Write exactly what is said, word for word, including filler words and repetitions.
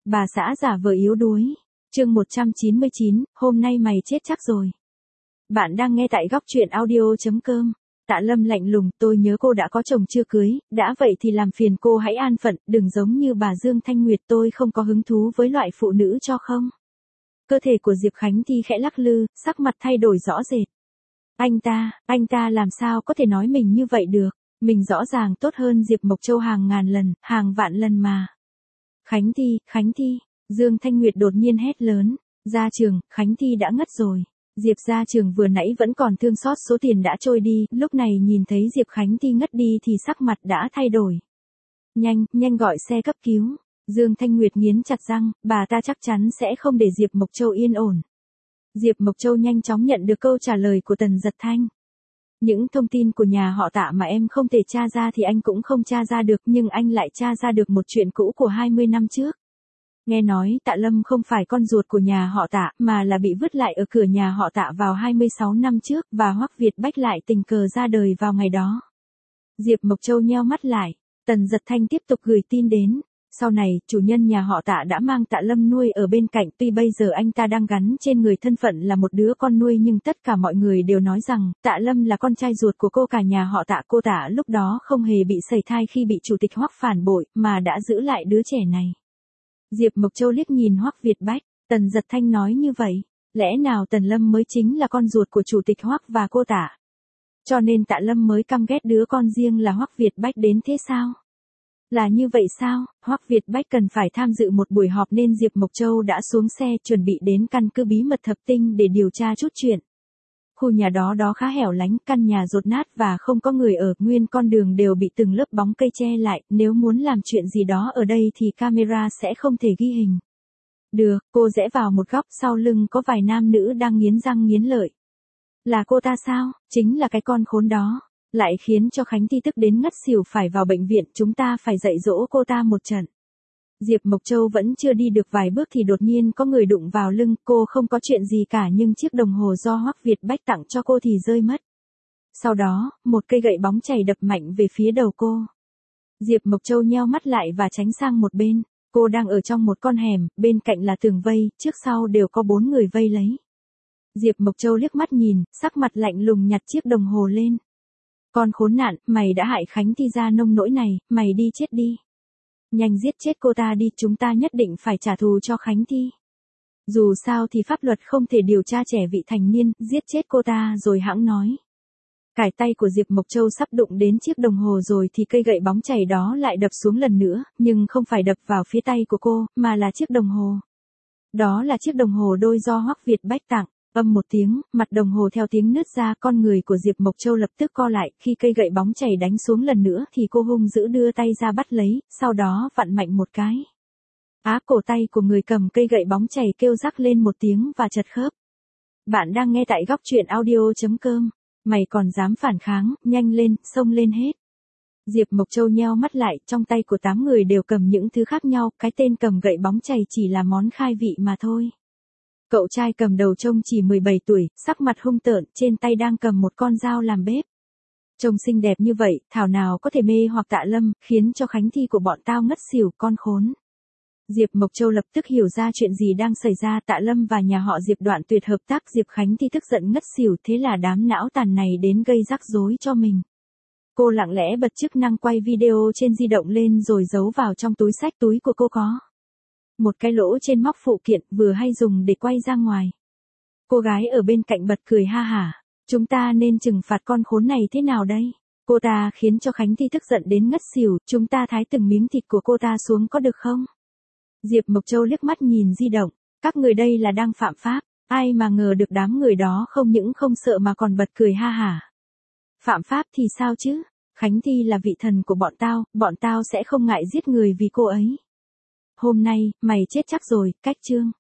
bà xã giả vờ yếu đuối. Chương một trăm chín mươi chín, hôm nay mày chết chắc rồi. Bạn đang nghe tại góc truyện audio chấm com. Tạ Lâm lạnh lùng, tôi nhớ cô đã có chồng chưa cưới, đã vậy thì làm phiền cô hãy an phận, đừng giống như bà Dương Thanh Nguyệt, tôi không có hứng thú với loại phụ nữ cho không. Cơ thể của Diệp Khánh Thi khẽ lắc lư, sắc mặt thay đổi rõ rệt. Anh ta, anh ta làm sao có thể nói mình như vậy được, mình rõ ràng tốt hơn Diệp Mộc Châu hàng ngàn lần, hàng vạn lần mà. Khánh Thi, Khánh Thi, Dương Thanh Nguyệt đột nhiên hét lớn, Gia Trường, Khánh Thi đã ngất rồi. Diệp Gia Trường vừa nãy vẫn còn thương xót số tiền đã trôi đi, lúc này nhìn thấy Diệp Khánh Thi ngất đi thì sắc mặt đã thay đổi. Nhanh, nhanh gọi xe cấp cứu. Dương Thanh Nguyệt nghiến chặt răng, bà ta chắc chắn sẽ không để Diệp Mộc Châu yên ổn. Diệp Mộc Châu nhanh chóng nhận được câu trả lời của Tần Giật Thanh. Những thông tin của nhà họ Tạ mà em không thể tra ra thì anh cũng không tra ra được, nhưng anh lại tra ra được một chuyện cũ của hai mươi năm trước. Nghe nói Tạ Lâm không phải con ruột của nhà họ Tạ, mà là bị vứt lại ở cửa nhà họ Tạ vào hai mươi sáu năm trước, và Hoắc Việt Bách lại tình cờ ra đời vào ngày đó. Diệp Mộc Châu nheo mắt lại, Tần Giật Thanh tiếp tục gửi tin đến. Sau này, chủ nhân nhà họ Tạ đã mang Tạ Lâm nuôi ở bên cạnh, tuy bây giờ anh ta đang gắn trên người thân phận là một đứa con nuôi, nhưng tất cả mọi người đều nói rằng, Tạ Lâm là con trai ruột của cô cả nhà họ Tạ. Cô Tạ lúc đó không hề bị sẩy thai khi bị chủ tịch Hoắc phản bội, mà đã giữ lại đứa trẻ này. Diệp Mộc Châu liếc nhìn Hoắc Việt Bách, Tần Giật Thanh nói như vậy, lẽ nào Tần Lâm mới chính là con ruột của chủ tịch Hoắc và cô Tạ? Cho nên Tạ Lâm mới căm ghét đứa con riêng là Hoắc Việt Bách đến thế sao? Là như vậy sao? Hoắc Việt Bách cần phải tham dự một buổi họp nên Diệp Mộc Châu đã xuống xe chuẩn bị đến căn cứ bí mật Thập Tinh để điều tra chút chuyện. Khu nhà đó đó khá hẻo lánh, căn nhà dột nát và không có người ở, nguyên con đường đều bị từng lớp bóng cây che lại, nếu muốn làm chuyện gì đó ở đây thì camera sẽ không thể ghi hình. Được, cô rẽ vào một góc, sau lưng có vài nam nữ đang nghiến răng nghiến lợi. Là cô ta sao? Chính là cái con khốn đó. Lại khiến cho Khánh Thi tức đến ngất xỉu phải vào bệnh viện, chúng ta phải dạy dỗ cô ta một trận. Diệp Mộc Châu vẫn chưa đi được vài bước thì đột nhiên có người đụng vào lưng, cô không có chuyện gì cả nhưng chiếc đồng hồ do Hoắc Việt Bách tặng cho cô thì rơi mất. Sau đó, một cây gậy bóng chảy đập mạnh về phía đầu cô. Diệp Mộc Châu nheo mắt lại và tránh sang một bên, cô đang ở trong một con hẻm, bên cạnh là tường vây, trước sau đều có bốn người vây lấy. Diệp Mộc Châu liếc mắt nhìn, sắc mặt lạnh lùng nhặt chiếc đồng hồ lên. Con khốn nạn, mày đã hại Khánh Thi ra nông nỗi này, mày đi chết đi. Nhanh giết chết cô ta đi, chúng ta nhất định phải trả thù cho Khánh Thi. Dù sao thì pháp luật không thể điều tra trẻ vị thành niên, giết chết cô ta rồi hãng nói. Cải tay của Diệp Mộc Châu sắp đụng đến chiếc đồng hồ rồi thì cây gậy bóng chảy đó lại đập xuống lần nữa, nhưng không phải đập vào phía tay của cô, mà là chiếc đồng hồ. Đó là chiếc đồng hồ đôi do Hoắc Việt Bách tặng. Âm một tiếng, mặt đồng hồ theo tiếng nứt ra, con người của Diệp Mộc Châu lập tức co lại, khi cây gậy bóng chảy đánh xuống lần nữa thì cô hung dữ đưa tay ra bắt lấy, sau đó vặn mạnh một cái. Á, cổ tay của người cầm cây gậy bóng chảy kêu rắc lên một tiếng và chật khớp. Bạn đang nghe tại góc truyện audio chấm com. Mày còn dám phản kháng, nhanh lên, xông lên hết. Diệp Mộc Châu nheo mắt lại, trong tay của tám người đều cầm những thứ khác nhau, cái tên cầm gậy bóng chảy chỉ là món khai vị mà thôi. Cậu trai cầm đầu trông chỉ mười bảy tuổi, sắc mặt hung tợn, trên tay đang cầm một con dao làm bếp. Trông xinh đẹp như vậy, thảo nào có thể mê hoặc Tạ Lâm, khiến cho Khánh Thi của bọn tao ngất xỉu, con khốn. Diệp Mộc Châu lập tức hiểu ra chuyện gì đang xảy ra, Tạ Lâm và nhà họ Diệp đoạn tuyệt hợp tác, Diệp Khánh Thi tức giận ngất xỉu, thế là đám não tàn này đến gây rắc rối cho mình. Cô lặng lẽ bật chức năng quay video trên di động lên rồi giấu vào trong túi xách, túi của cô có một cái lỗ trên móc phụ kiện, vừa hay dùng để quay ra ngoài. Cô gái ở bên cạnh bật cười ha hả, chúng ta nên trừng phạt con khốn này thế nào đây? Cô ta khiến cho Khánh Thi tức giận đến ngất xỉu, chúng ta thái từng miếng thịt của cô ta xuống có được không? Diệp Mộc Châu liếc mắt nhìn di động, các người đây là đang phạm pháp, ai mà ngờ được đám người đó không những không sợ mà còn bật cười ha hả. Phạm pháp thì sao chứ? Khánh Thi là vị thần của bọn tao, bọn tao sẽ không ngại giết người vì cô ấy. Hôm nay, mày chết chắc rồi, cách chương.